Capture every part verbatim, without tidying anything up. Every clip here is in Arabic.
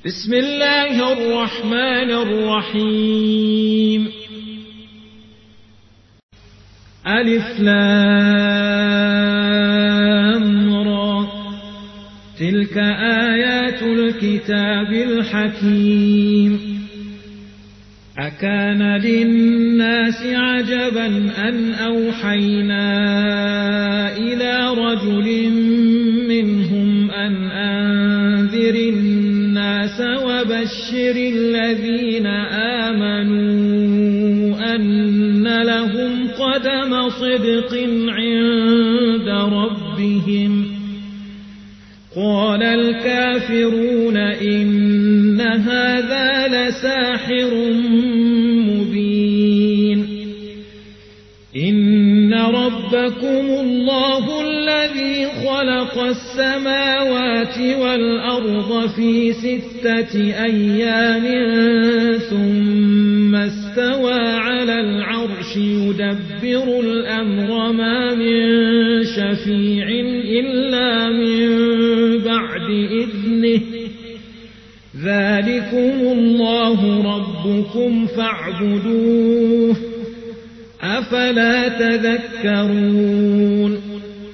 بسم الله الرحمن الرحيم. ألف لام را، تلك آيات الكتاب الحكيم. أكان للناس عجبا أن أوحينا إلى رجل منهم أن أنذر الناس وبشر الذين آمنوا أن لهم قدم صدق عند ربهم. قال الكافرون إن هذا لساحر مبين. إن ربكم الله الذي خلق السماوات والأرض في ستة أيام ثم استوى على العرش يدبر الأمر ما من شفيع إلا من بعد إذنه. ذلكم الله ربكم فاعبدوه أفلا تذكرون.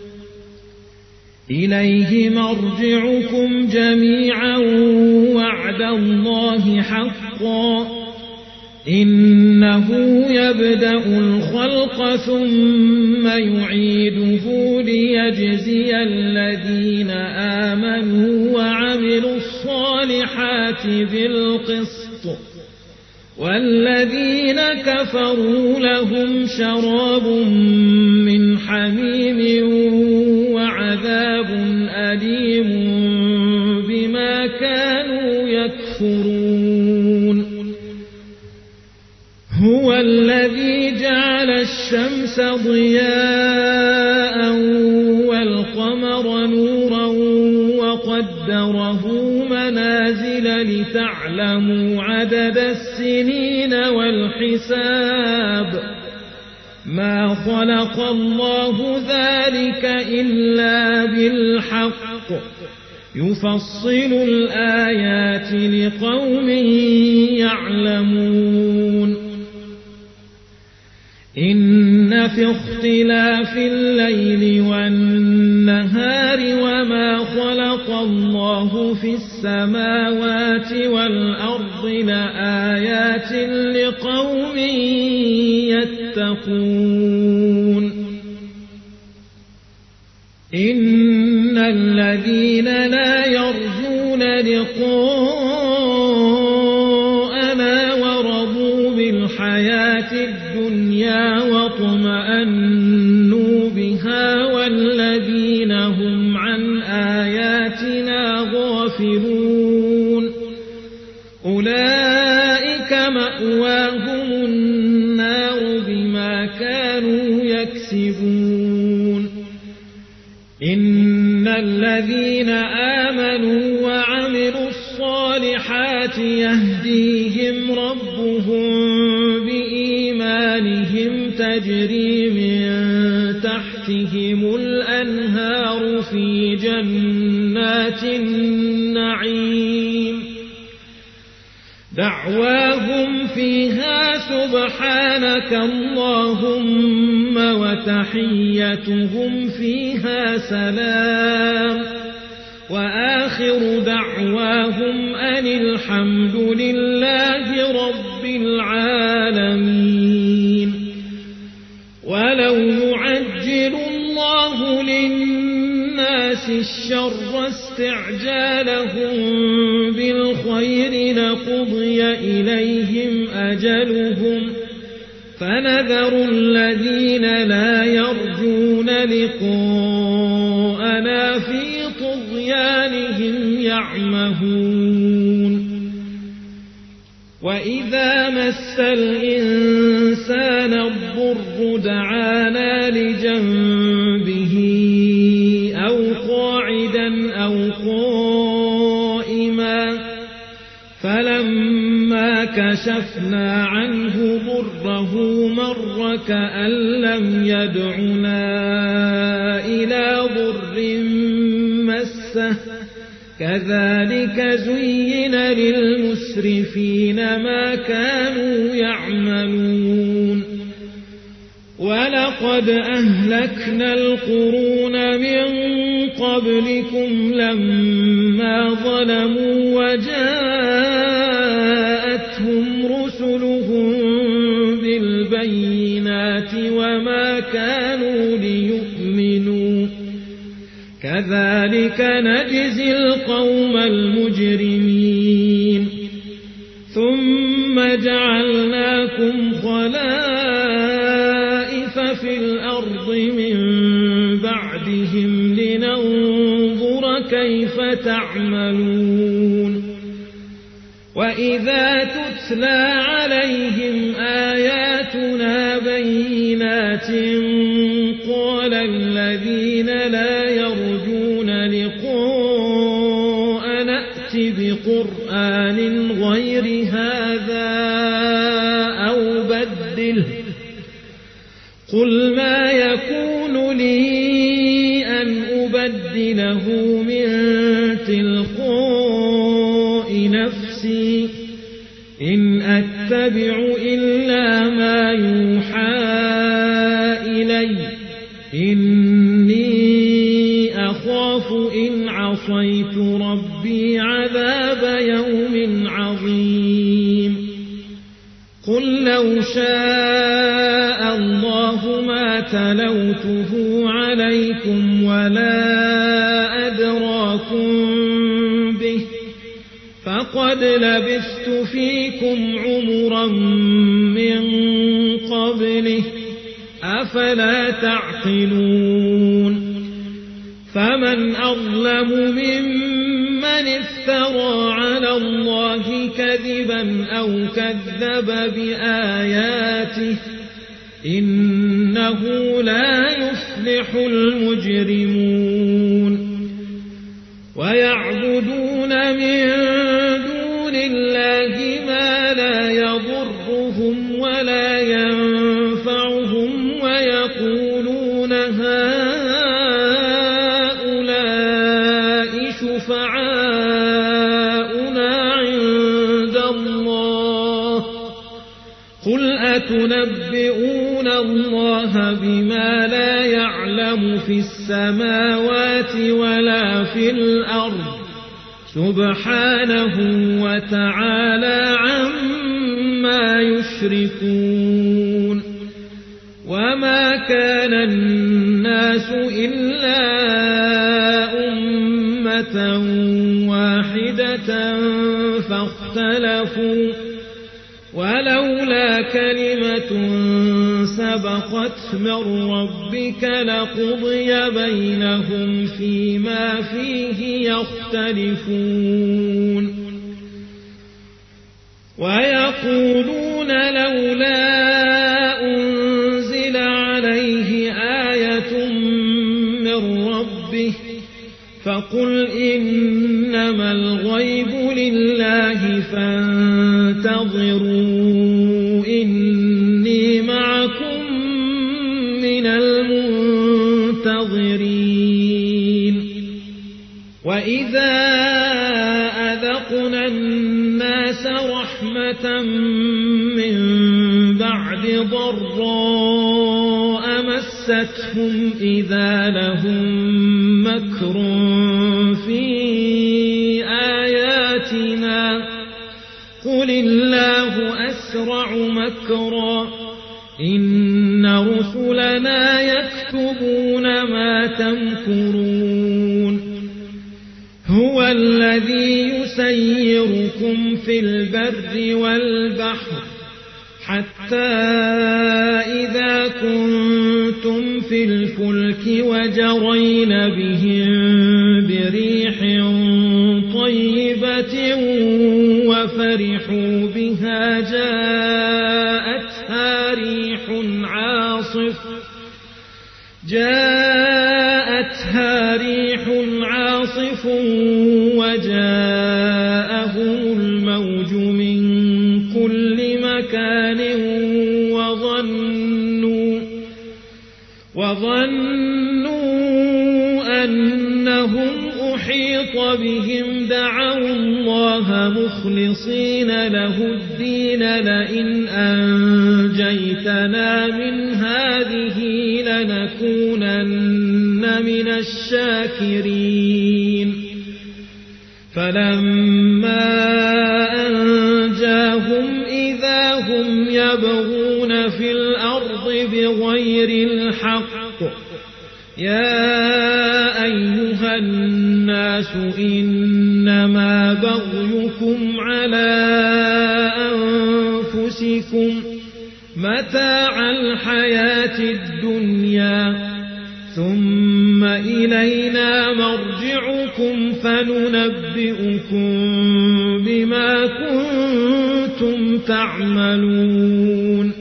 إليه مرجعكم جميعا وعد الله حقا. إنه يبدأ الخلق ثم يعيده ليجزي الذين آمنوا وعملوا الصالحات بالقسط، والذين كفروا لهم شراب من حميم وعذاب أليم بما كانوا يكفرون. هو الذي جعل الشمس ضياء والقمر نورا وقدره منازل لتعلموا عدد السنين والحساب. ما خلق الله ذلك إلا بالحق يفصل الآيات لقوم يعلمون. إن في اختلاف الليل والنهار وما خلق الله في السماوات والأرض لآيات لقوم يتقون. إن الذين لا يرجون لقاءنا ورضوا بالحياة الدنيا واطمأنوا بها والذين هم عن آياتنا غافلون أولئك مأواهم النار بما كانوا يكسبون. إن الذين آمنوا وعملوا الصالحات يهديهم ربهم بإيمانهم تجري من تحتهم الأنهار في جنات النعيم. دعواهم فيها سبحانك اللهم وتحيتهم فيها سلام وآخر دعواهم أن الحمد لله رب العالمين. ولو يعجل الله للناس الشر استعجالهم بالخير لقضي إليهم أجلهم فنذر الذين لا يرجون لقاءنا في طغيانهم يعمهون. وإذا مس الإنسان الضر دعانا لجنبه أو قاعدا أو قائما فلما كشفنا عنه ضره مر كأن لم يدعنا إلى ضر مسه كذلك زين للمسرفين ما كانوا يعملون ولقد أهلكنا القرون من قبلكم لما ظلموا وجاءتهم رسلهم بالبينات وما كانوا ليؤمنوا كذلك نجزي القوم المجرمين ثم جعلناكم خلائف في الأرض من بعدهم لننظر كيف تعملون وإذا تتلى عليهم آياتنا بينات قال الذين لا يرجون لقاء نأت بقرآن غير هذا أو بدله قل ما يكون لي أن أبدله من تلقاء نفسي إن أتبع إلا ما يوحى إلي إني أخاف إن عصيت ربي عذاب يوم عظيم قل لو شاء الله ما تلوته عليكم ولا أدراكم به فقد لبثت فيكم عمرا من قبله أفلا تعقلون فمن أظلم ممن افترى على الله كذبا أو كذب بآياته إنه لا يفلح المجرمون ويعبدون من دون الله ما لا يضرهم ولا ينفعهم ويقولون هؤلاء شفعاؤنا عند الله قل أتنبئون الله بما لا يعلم في السماوات ولا في الأرض سبحانه وتعالى عما يشركون وما كان الناس إلا أمة واحدة فاختلفوا ولولا كلمة سبقت من ربك لقضي بينهم فيما فيه يختلفون ويقولون لولا أنزل عليه آية من ربه فقل إنما الغيب لله فانتظروا إني معكم من المنتظرين وإذا أذقنا الناس رحمة من بعد ضراء مستهم إذا لهم مكر في آياتنا قل الله أسرع مكرا إن رسلنا يكتبون ما تمكرون هو الذي يسيركم في البر والبحر حتى إذا كنتم في الفلك وجرين بهم بريح طيبة وفرحوا بها جاءتها ريح عاصف جاءتها ريح عاصف وجاءهم الموج من كل مكان وظنوا وظنوا أنهم أحيط أحيط بهم دعوا الله مخلصين له الدين لئن أنجيتنا من هذه لنكونن من الشاكرين فلما أنجاهم إذا هم يبغون في الأرض بغير الحق يا أيها الناس إنما بغيكم على أنفسكم متاع الحياة الدنيا ثم إلينا مرجعكم فننبئكم بما كنتم تعملون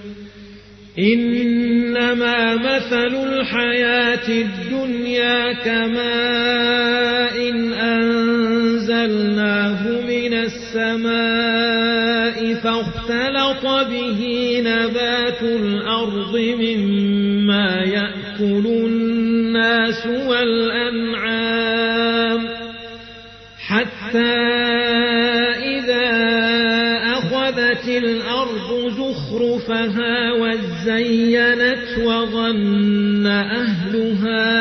إنما مثل الحياة الدنيا كماء إن أنزلناه من السماء فاختلط به نبات الأرض مما يأكل الناس والأنعام حتى إذا أخذت الأرض زخرفها وزينت وظن أهلها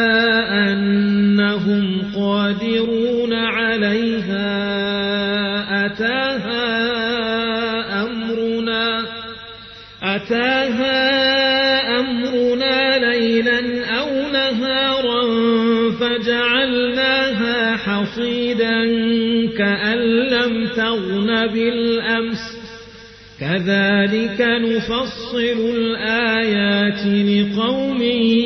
أنهم قادرون عليها أتاها أمرنا أتاها أمرنا ليلا أو نهارا فجعلناها حصيدا كأن لم تغن بالأمس كذلك نفصل الآيات لقوم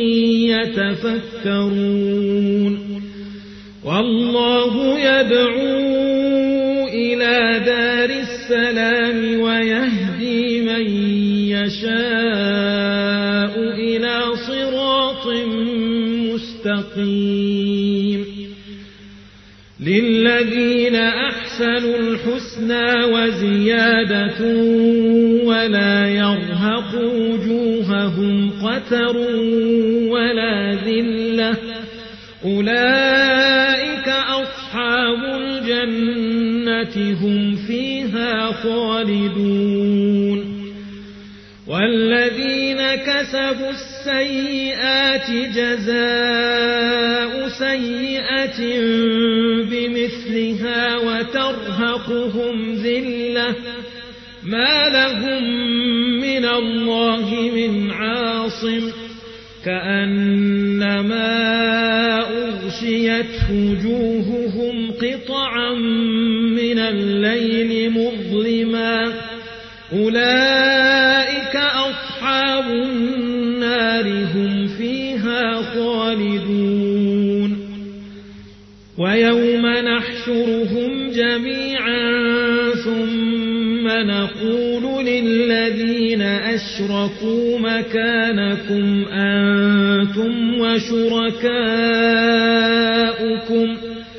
يتفكرون والله يدعو إلى دار السلام ويهدي من يشاء إلى صراط مستقيم للذين أحسنوا الحسنى وزيادة ولا يرهق وجوههم قتر ولا ذلة أولئك أصحاب الجنة هم فيها خالدون والذين كسبوا السيئات جزاء سيئة بمثلها وترهقهم ذلة ما لهم من الله من عاصم كأنما أغشيت وجوههم قطعا من الليل مظلما أولئك أصحاب النار هم فيها خالدون ويوم نحشرهم جميعا ثم نقول للذين أشركوا مكانكم أنتم وشركاؤكم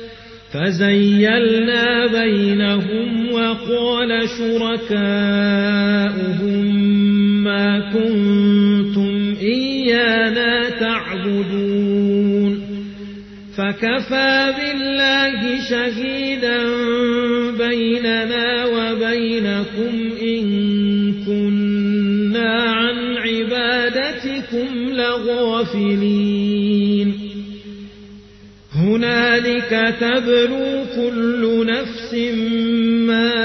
فزيلنا بينهم وقال شركاؤهم ما كنتم إيانا تعبدون فكفى بالله شهيدا بيننا وبينكم إن كنا عن عبادتكم لغافلين هنالك تبلو كل نفس ما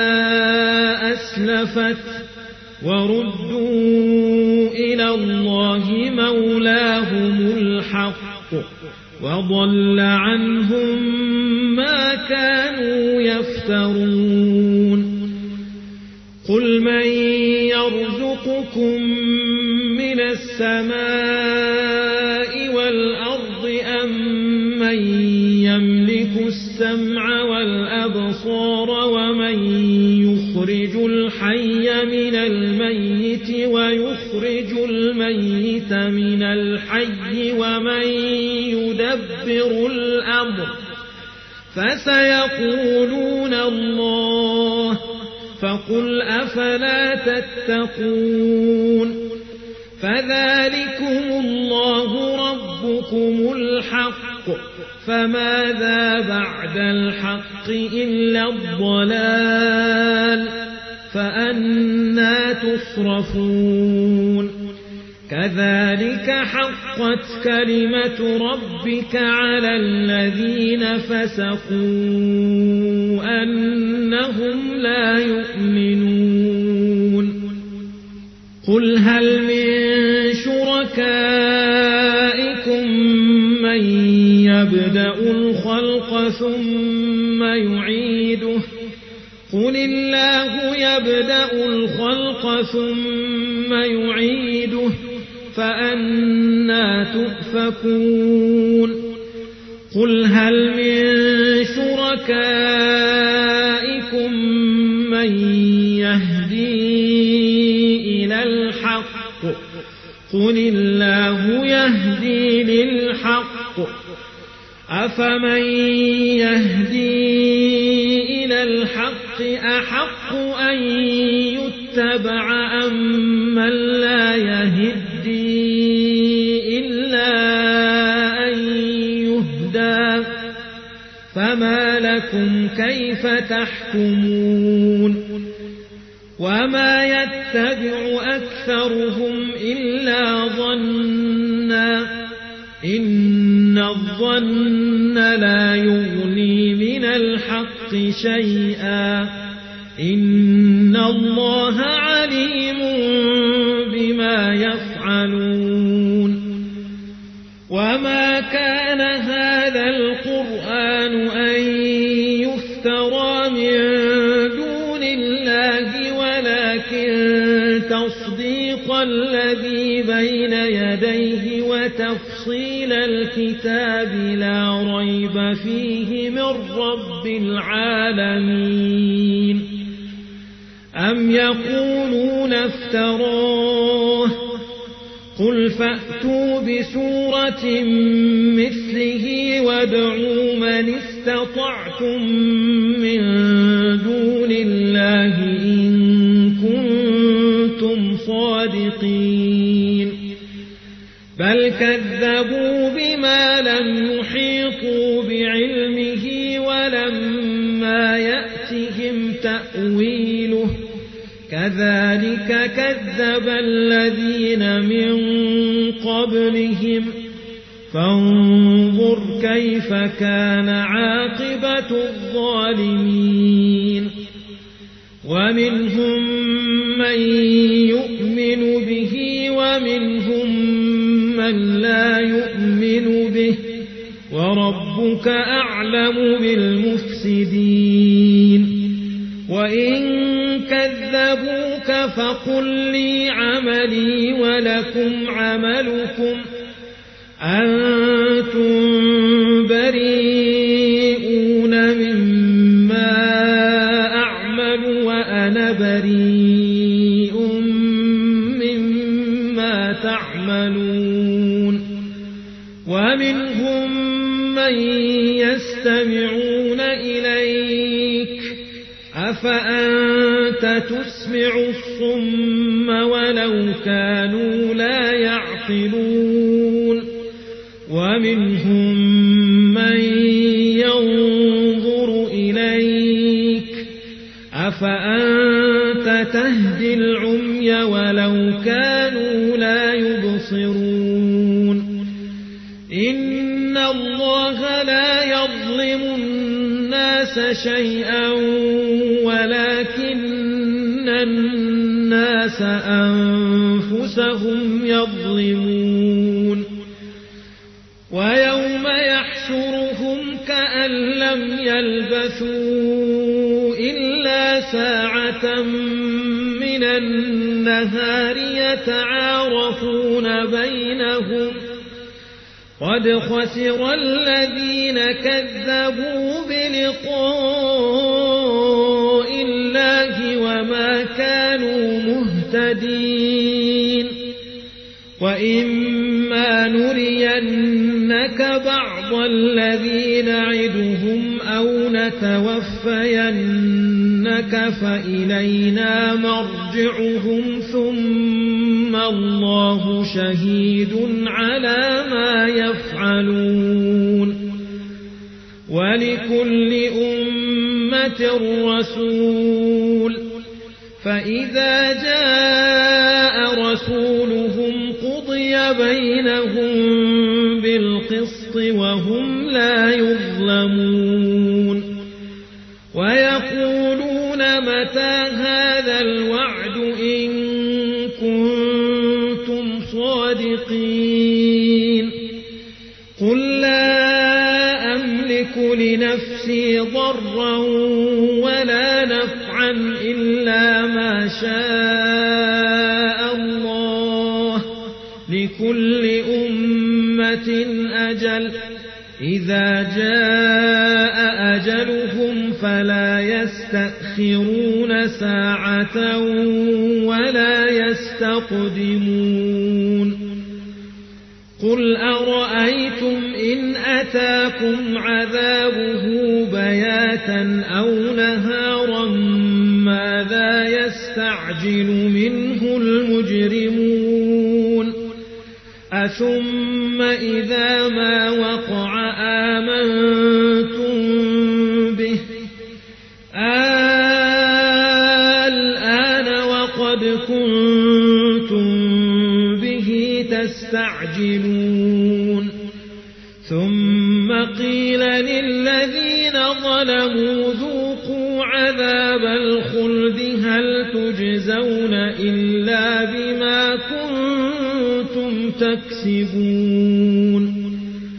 أسلفت وردوا إلى الله مولاهم الحق وضل عنهم ما كانوا يفترون قل من يرزقكم من السماء والأرض أم من يملك السمع والأبصار ومن يخرج الحي من الميت ويخرج الميت من الحي ومن يدبر الأمر فسيقولون الله فقل أفلا تتقون فذلكم الله ربكم الحق فماذا بعد الحق إلا الضلال فأنى تصرفون كذلك حقت كلمة ربك على الذين فسقوا أنهم لا يؤمنون قل هل من شركائكم من يبدأ الخلق ثم يعيده قل الله يبدأ الخلق ثم يعيده فأنى تؤفكون قل هل من شركائكم من يهدي إلى الحق قل الله يهدي للحق أفمن يهدي إلى الحق أحق أن يتبع أم من لا يهدي إلا أن يهدى فما لكم كيف تحكمون وما يتبع أكثرهم إلا ظنا إن الظن لا يغني من الحق شيئا إن الله عليم بما يفعلون وما كان هذا القرآن أن يفترى من دون الله ولكن تصديق الذي بين يديه وتفصيل الكتاب لا ريب فيه من رب العالمين أم يقولون افتراه قل فأتوا بسورة مثله وادعوا من استطعتم من دون الله إن كنتم صادقين بل كذبوا بما لم يحيطوا بعلمه ولما يأتهم تأويله كذلك كذب الذين من قبلهم فانظر كيف كان عاقبة الظالمين ومنهم من يؤمن به ومنهم من لا يؤمن به وربك أعلم بالمفسدين وإن كذبوك فقل لي عملي ولكم عملكم أنتم بريئون مما أعمل وأنا بريء مما تعملون ومنهم من يستمعون إليك أفأنت تسمع الصم ولو كانوا لا يعقلون ومنهم من ينظر إليك أفأنت تهدي العمي ولو كانوا لا يبصرون إن الله لا يظلم الناس شيئا ولكن الناس أنفسهم يظلمون ويوم يحشرهم كأن لم يلبثوا إلا ساعة من النهار يتعارفون بينهم قد خسر الذين كذبوا بلقاء الله وما كانوا مهتدين وإما نرينك بعض الذي نعدهم أو نتوفينك فإلينا مرجعهم ثم الله شهيد على ما يفعلون ولكل أمة رسول فإذا جاء رسولهم قضي بينهم بالقسط وهم لا يظلمون ويقولون متى هذا الوعد إن كنتم صادقين قل لا أملك لنفسي ضرا ولا نفعا إلا ما شاء الله لكل أمة أجل إذا جاء أجلهم فلا يستأخرون ساعة ولا يستقدمون قل أرأيتم إن أتاكم عذابه بياتا أو نهارا ماذا يستعجل منه المجرمون أثم إذا ما وقع آمنتم به الآن وقد كنتم به تستعجلون ثم قيل للذين ظلموا ذوقوا عذاب الخلد هل تجزون إلا بما كنتم تكسبون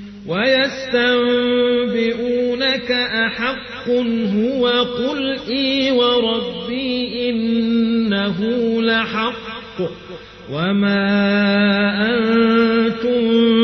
ويستنبئونك أحق هو قل إي وربي إنه لحق وما أنتم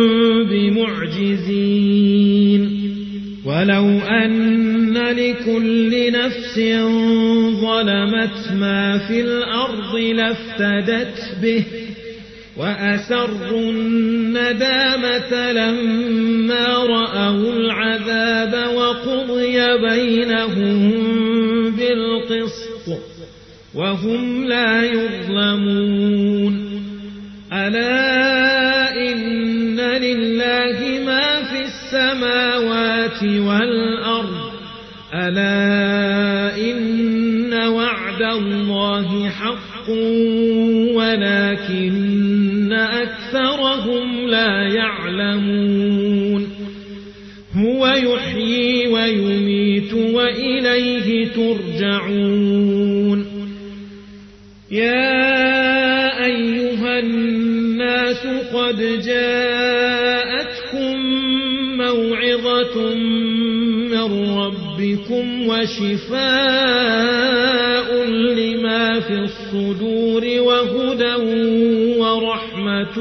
بمعجزين ولو أن لكل نفس ظلمت ما في الأرض لافتدت به وأسروا الندامة لما رأوا العذاب وقضي بينهم بالقسط وهم لا يظلمون ألا إن لله ما في السماوات والأرض ألا إن وعد الله حق ولكن أكثرهم لا يعلمون هو يحيي ويميت وإليه ترجعون يا أيها الناس قد جاءتكم موعظة من ربكم وشفاء لما في الصدور وهدى ورحمة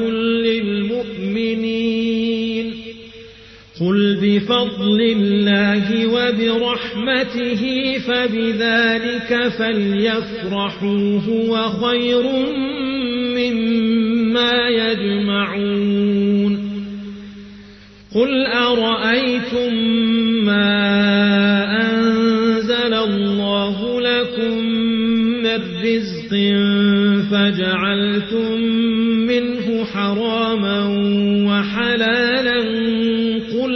للمؤمنين قل بفضل الله وبرحمته فبذلك فليفرحوا هو خير مما يجمعون قل أرأيتم ما أنزل الله لكم من رزق فجعلتم منه حراما وحلالا قل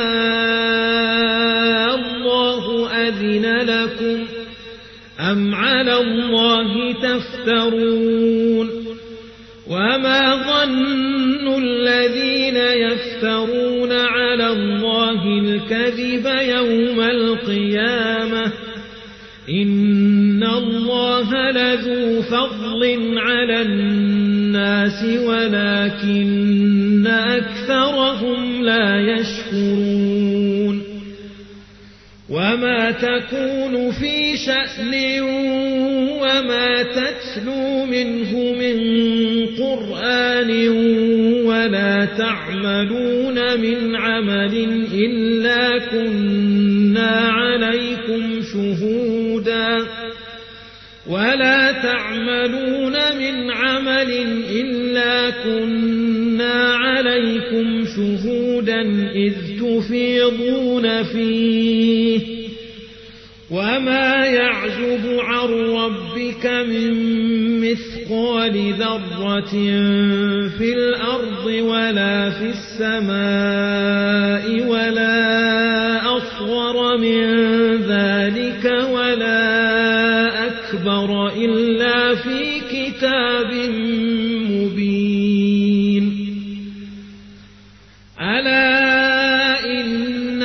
الله أذن لكم أم على الله تفترون وما ظن الذين يفترون على الله الكذب يوم القيامة إن الله لذو فضل على الناس ولكن أكثرهم لا يشكرون وما تكون في شأن وما تتلو منه من قرآن ولا تعملون من عمل إلا كنا عليكم شهودا ولا تعملون من عمل إلا كنا عليكم شهودا إذ تفيضون فيه وما يعزب عن ربك من مثقال ذرة في الأرض ولا في السماء ولا أصغر من ذلك ولا أكبر إلا في كتاب مبين. ألا إن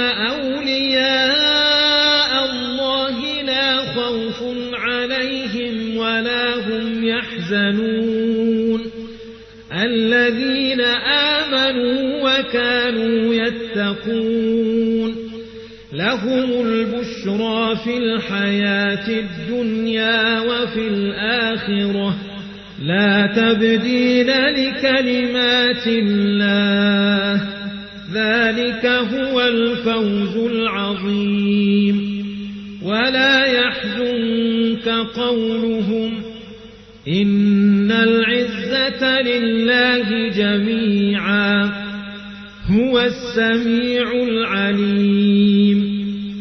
أولياء الله لا خوف عليهم ولا هم يحزنون الذين آمنوا وكانوا يتقون لهم البشرى في الحياة الدنيا وفي الآخرة لا تبديل لكلمات الله ذلك هو الفوز العظيم. ولا يحزنك قولهم إن العزة لله جميعا هو السميع العليم.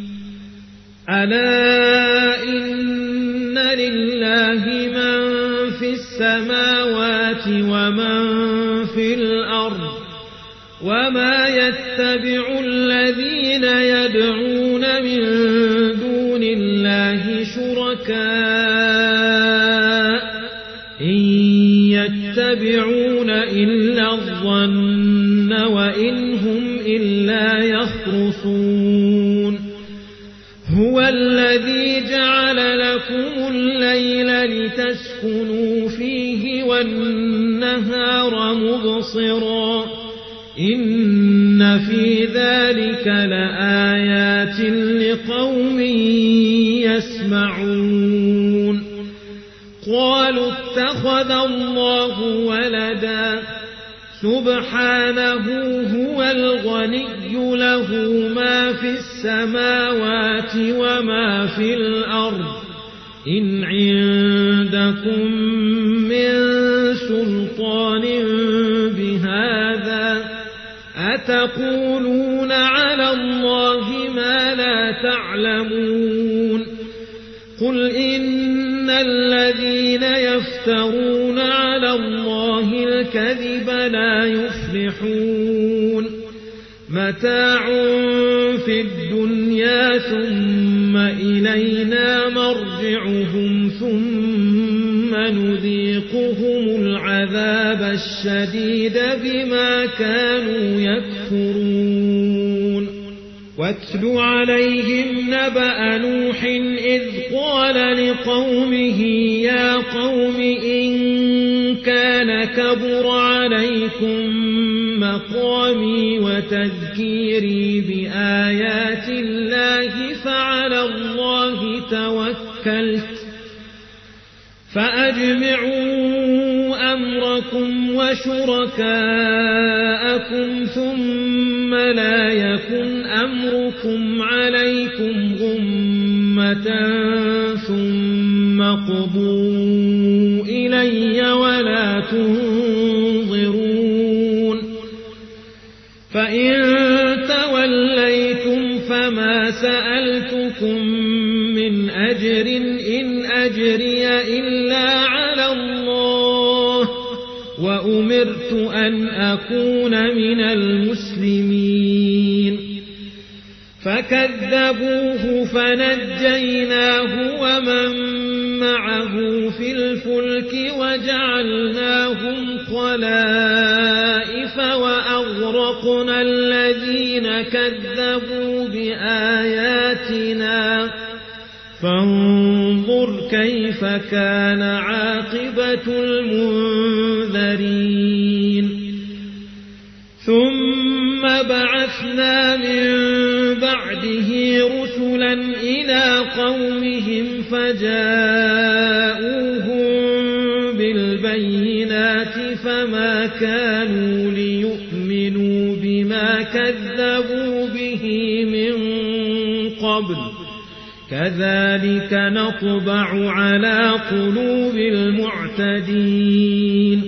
ألا إن لله من في السماوات ومن في الأرض وما يتبع الذين يدعون من دون الله شركاء إن يتبعون إلا الظن وإن هم إلا يخرصون. هو الذي جعل لكم الليل لتسكنوا فيه والنهار مبصرا إن في ذلك لآيات لقوم يسمعون. قالوا اتخذ الله ولدا سبحانه هو الغني له ما في السماوات وما في الأرض إن عندكم من سلطان بهذا أتقولون على الله ما لا تعلمون. قل إن الذين يفترون على الله الكذب لا يفلحون متاع في الدنيا ثم إلينا مرجعهم ثم نذيقهم العذاب الشديد بما كانوا يكفرون. واتل عليهم نبأ نوح إذ قال لقومه يا قوم إن كان كبر عليكم مقامي وتذكيري بآيات الله فعلى الله توكلت فأجمعوا أمركم وشركاءكم ثم لا يكن أمركم عليكم غمة ثم قضوا إلي ولا تنظرون. فإن توليتم فما سألتكم من أجر إن أجري إلا على الله وأمرت أن أكون من المسلمين. فكذبوه فنجيناه ومن معه في الفلك وجعلناهم خلائف وأغرقنا الذين كذبوا بآياتنا فانظر كيف كان عاقبة المنذرين. ثم بعثنا من بعده رسلا إلى قومهم فجاءوهم بالبينات فما كانوا ليؤمنوا بما كذبوا به من قبل كذلك نطبع على قلوب المعتدين.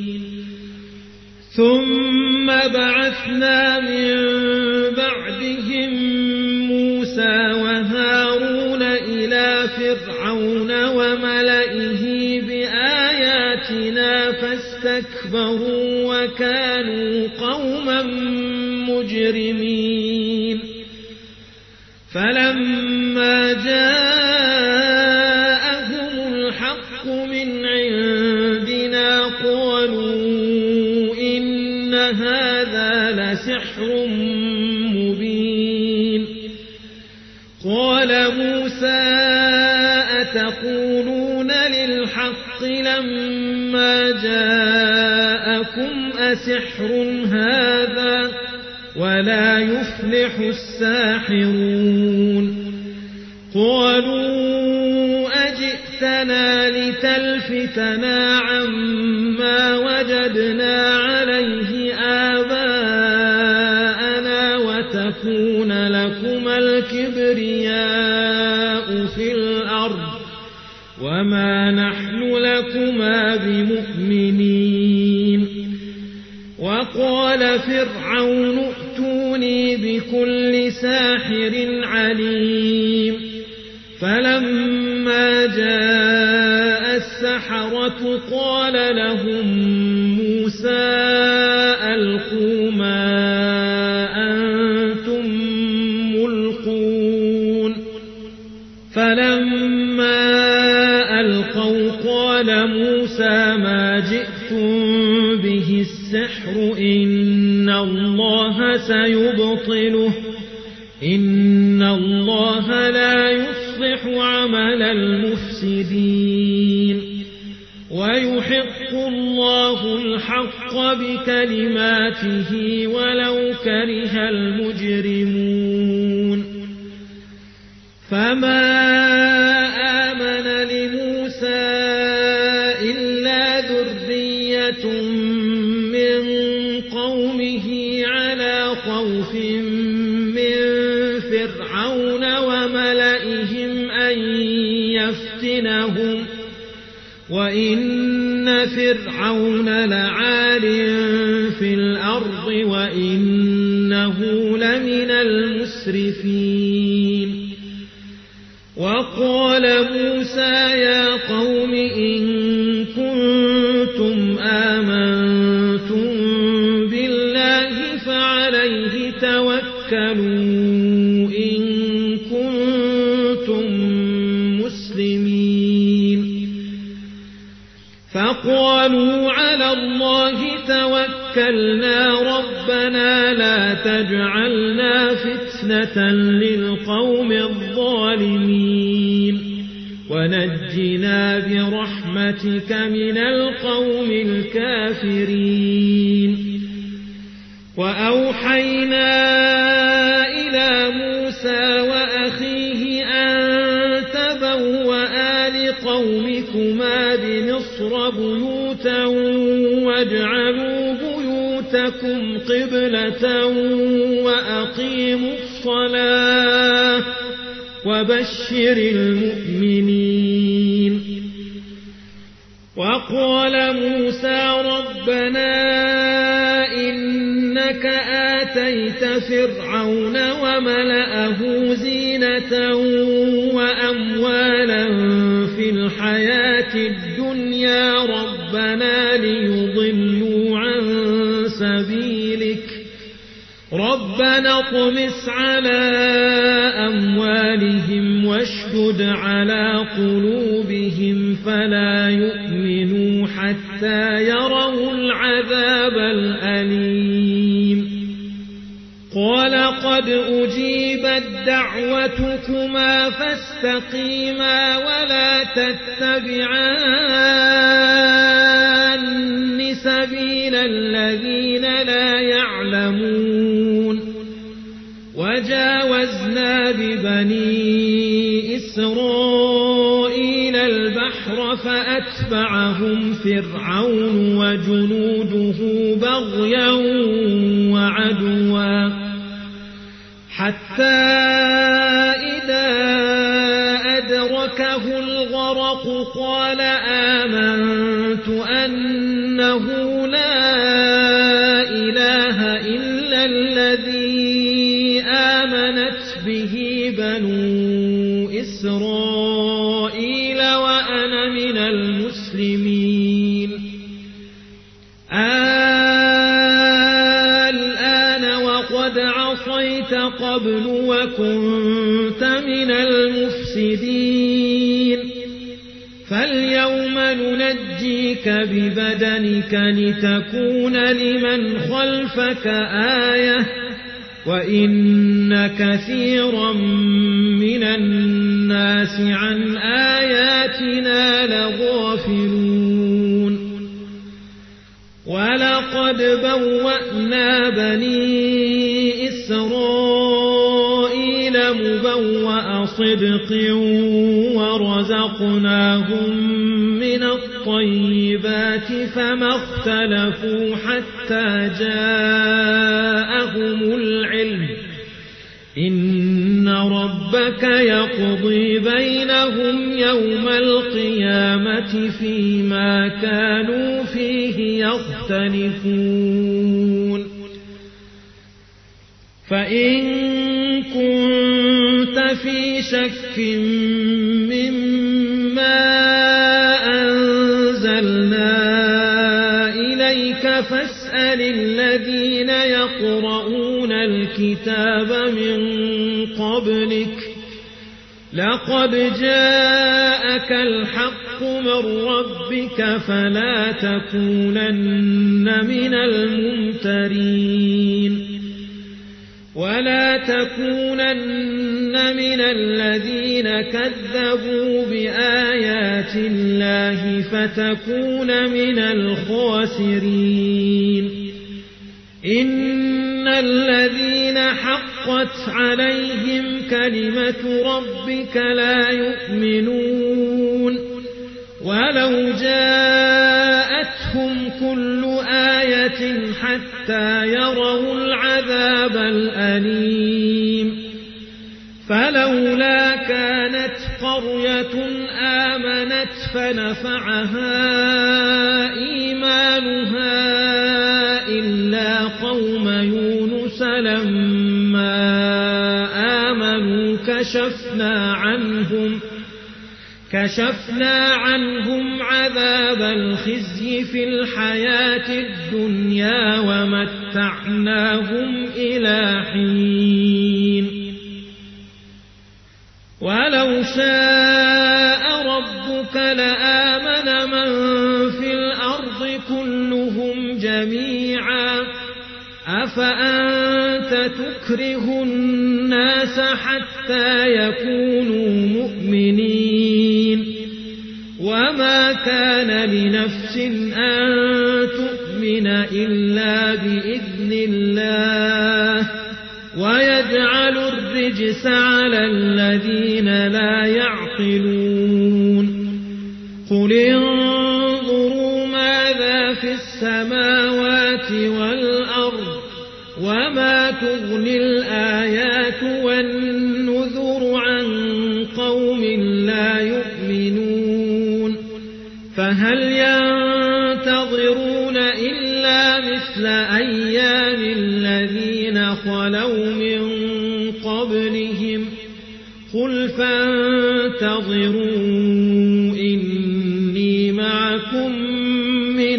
ثم بعثنا من بعدهم موسى وهارون إلى فرعون وملئه بآياتنا فاستكبروا وكانوا قوما مجرمين. فلما فلما جاءهم الحق من عندنا قالوا إن هذا لسحر مبين قال موسى أتقولون للحق لما جاءكم أسحر هذا ولا يفلح الساحرون قالوا أجئتنا لتلفتنا عما وجدنا عليه آباءنا وتكون لكما الكبرياء في الأرض وما نحن لكما بمؤمنين وقال فرعون ائتوني بكل ساحر عليم فلما جاء السحرة قال لهم موسى ألقوا ما أنتم ملقون فلما ألقوا قال موسى ما جئتم به السحر إن الله سيبطله إن الله لا يصلح عمل المفسدين ويحق الله الحق بكلماته ولو كره المجرمون فما آمن لموسى إلا ذرية من قومه على خوف من فرعون وملئهم أن يفتنهم وإن فرعون لعال في الأرض وإنه لمن المسرفين وقال موسى يا قوم إن كنتم آمنتم بالله فعليه توكلوا إن كنتم مسلمين فقالوا على الله توكلنا ربنا لا تجعلنا فتنة للقوم الظالمين ونجنا برحمتك من القوم الكافرين وأوحينا إلى موسى وأخيه أن تبوأ لقومكما بمصر بيوتا واجعلوا بيوتكم قبلة وأقيموا الصلاة وبشر المؤمنين وقال موسى ربنا إنك آتيت فرعون وملأه زينة وأموالا في الحياة الدنيا ربنا ليضلوا عن سبيلك ربنا اطمس على أموالهم واشدد على قلوبهم فلا يؤمنوا حتى يروا العذاب الأليم قال قد أجيبت دعوتكما فاستقيما ولا تتبعان سبيل الذين لا يعلمون وجاوزنا ببني إسرائيل البحر فأتبعهم فرعون وجنوده بغيا وعدوا حتى إذا أدركه الغرق قال آمنت أنه لا إله إلا الذي آمنت به بنو إسرائيل وأنا من المسلمين الآن وقد عصيت قبل وكنت من المسلمين فاليوم ننجيك ببدنك لتكون لمن خلفك آية وإن كثيرا من الناس عن آياتنا لغافلون ولقد بوأنا بني إسرائيل مبوأ صدق ورزقناهم من الطيبات فما اختلفوا حتى جاءهم العلم إن ربك يقضي بينهم يوم القيامة فيما كانوا فيه يختلفون فإن كنت في شك مما أنزلنا إليك فاسأل الذين يقرؤون الكتاب من قبلك لقد جاءك الحق من ربك فلا تكونن من الممترين ولا تكونن من الذين كذبوا بآيات الله فتكون من الخاسرين إن الذين حقت عليهم كلمة ربك لا يؤمنون ولو جاءتهم كل آية حتى يروا العذاب الأليم فلولا كانت قرية آمنت فنفعها إيمانها إلا قوم يونس لما آمنوا كشفنا عنهم كشفنا عنهم عذاب الخزي في الحياة الدنيا ومتعناهم إلى حين ولو شاء ربك لآمن من في الأرض كلهم جميعا أفأنت تكره الناس حتى يكونوا مؤمنين وما كان لنفس أن تؤمن إلا بإذن الله ويجعل الرجس على الذين لا يعقلون قل انظروا ماذا في السماوات والأرض وما تغني الآيات والنذر عن قوم لا يؤمنون فهل ينتظرون إلا مثل أيام الذين خلوا من قبلهم قل فانتظروا إني معكم من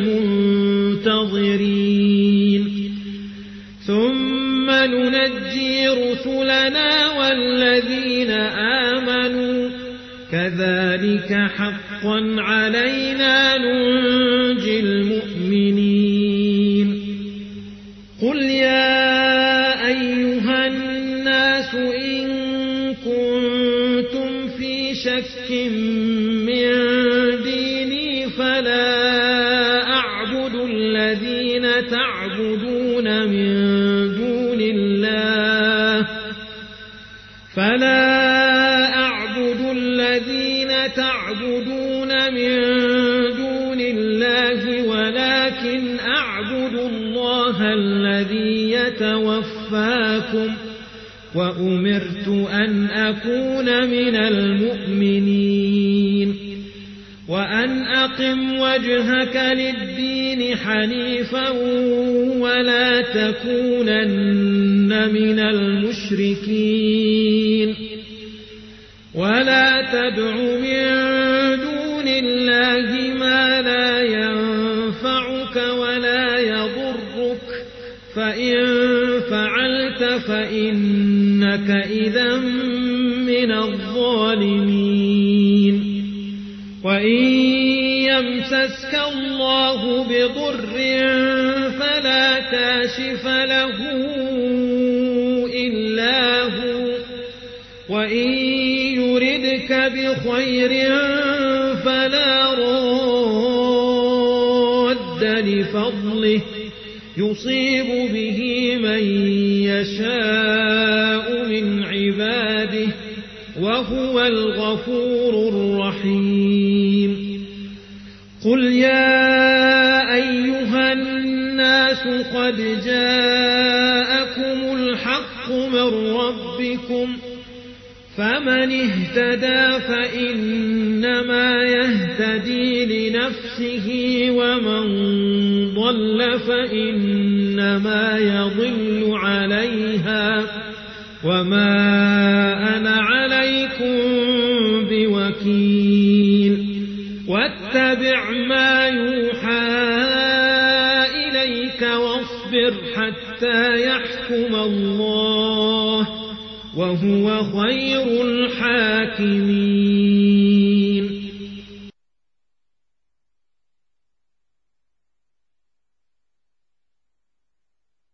المنتظرين ثم ننجي رسلنا والذين آمنوا كذلك حقا علينا ننجي المؤمنين قل يا أيها الناس إن كنتم في شك من ديني فلا أعبد الذين تعبدون من دون الله فلا أعبد الذين تعبدون من دون الله ولكن أعبد الله الذي يتوفاكم وأمرت أن أكون من المؤمنين وأن أقم وجهك للدين حنيفا ولا تكونن من المشركين ولا تدع من دون الله ما لا ينفعك ولا يضرك فإن فعلت فإنك إذا من الظالمين وإن وإن يمسسك الله بضر فلا كاشف له إلا هو وإن يردك بخير فلا راد لفضله يصيب به من يشاء من عباده وهو الغفور الرحيم قل يا أيها الناس قد جاءكم الحق من ربكم فمن اهتدى فإنما يهتدي لنفسه ومن ضل فإنما يضل عليها وما أنا عليكم بوكيل واتبع ما يوحى إليك واصبر حتى يحكم الله وهو خير الحاكمين